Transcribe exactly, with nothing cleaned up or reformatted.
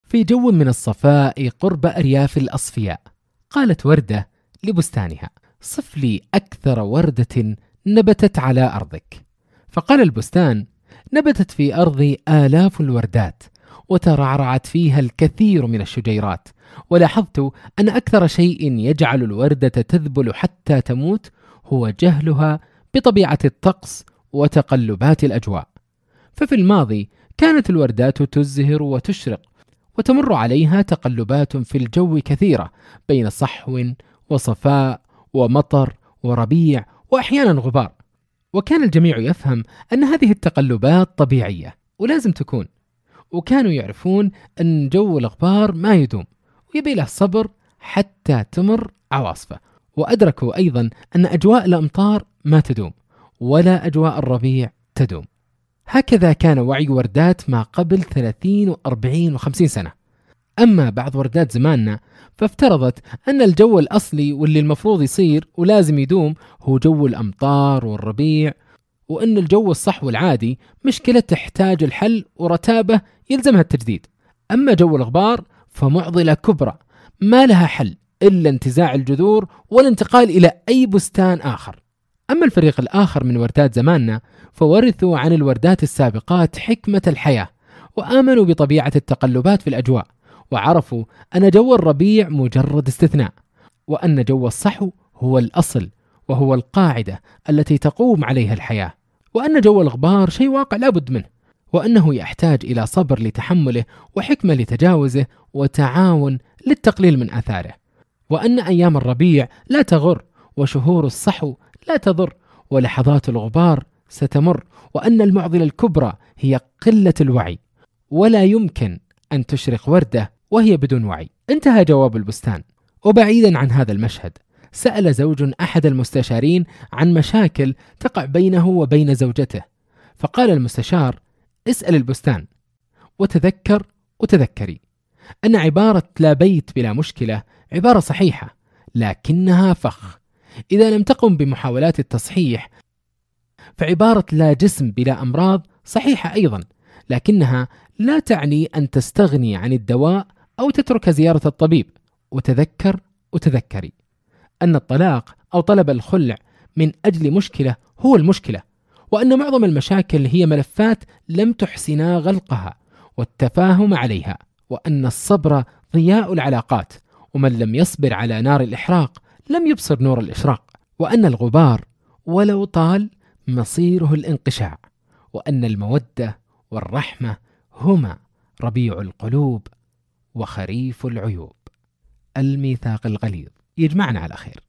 في جو من الصفاء قرب أرياف الأصفياء، قالت وردة لبستانها: صف لي أكثر وردة نبتت على أرضك. فقال البستان: نبتت في أرضي آلاف الوردات، وترعرعت فيها الكثير من الشجيرات، ولاحظت أن أكثر شيء يجعل الوردة تذبل حتى تموت هو جهلها بطبيعة الطقس وتقلبات الأجواء. ففي الماضي كانت الوردات تزهر وتشرق، وتمر عليها تقلبات في الجو كثيرة بين صحو وصفاء ومطر وربيع وأحيانا غبار، وكان الجميع يفهم أن هذه التقلبات طبيعية ولازم تكون، وكانوا يعرفون أن جو الغبار ما يدوم ويبي له صبر حتى تمر عواصفه، وأدركوا أيضا أن أجواء الأمطار ما تدوم ولا أجواء الربيع تدوم. هكذا كان وعي وردات ما قبل ثلاثين وأربعين وخمسين سنة. أما بعض وردات زماننا فافترضت أن الجو الأصلي واللي المفروض يصير ولازم يدوم هو جو الأمطار والربيع، وأن الجو الصحو العادي مشكلة تحتاج الحل ورتابة يلزمها التجديد. أما جو الغبار فمعضلة كبرى ما لها حل إلا انتزاع الجذور والانتقال إلى أي بستان آخر. أما الفريق الآخر من وردات زماننا فورثوا عن الوردات السابقات حكمة الحياة، وآمنوا بطبيعة التقلبات في الأجواء، وعرفوا أن جو الربيع مجرد استثناء، وأن جو الصحو هو الأصل وهو القاعدة التي تقوم عليها الحياة، وأن جو الغبار شيء واقع لابد منه، وأنه يحتاج إلى صبر لتحمله وحكمة لتجاوزه وتعاون للتقليل من آثاره، وأن أيام الربيع لا تغر وشهور الصحو لا تضر ولحظات الغبار ستمر، وأن المعضلة الكبرى هي قلة الوعي، ولا يمكن أن تشرق وردة وهي بدون وعي. انتهى جواب البستان. وبعيدا عن هذا المشهد سأل زوج أحد المستشارين عن مشاكل تقع بينه وبين زوجته، فقال المستشار: اسأل البستان وتذكر وتذكري أن عبارة لا بيت بلا مشكلة عبارة صحيحة لكنها فخ. إذا لم تقم بمحاولات التصحيح فعبارة لا جسم بلا أمراض صحيحة أيضا، لكنها لا تعني أن تستغني عن الدواء أو تترك زيارة الطبيب. وتذكر وتذكري أن الطلاق أو طلب الخلع من أجل مشكلة هو المشكلة، وأن معظم المشاكل هي ملفات لم تحسنا غلقها والتفاهم عليها، وأن الصبر ضياء العلاقات، ومن لم يصبر على نار الإحراق لم يبصر نور الإشراق، وأن الغبار ولو طال مصيره الانقشاع، وأن المودة والرحمة هما ربيع القلوب وخريف العيوب. الميثاق الغليظ يجمعنا على خير.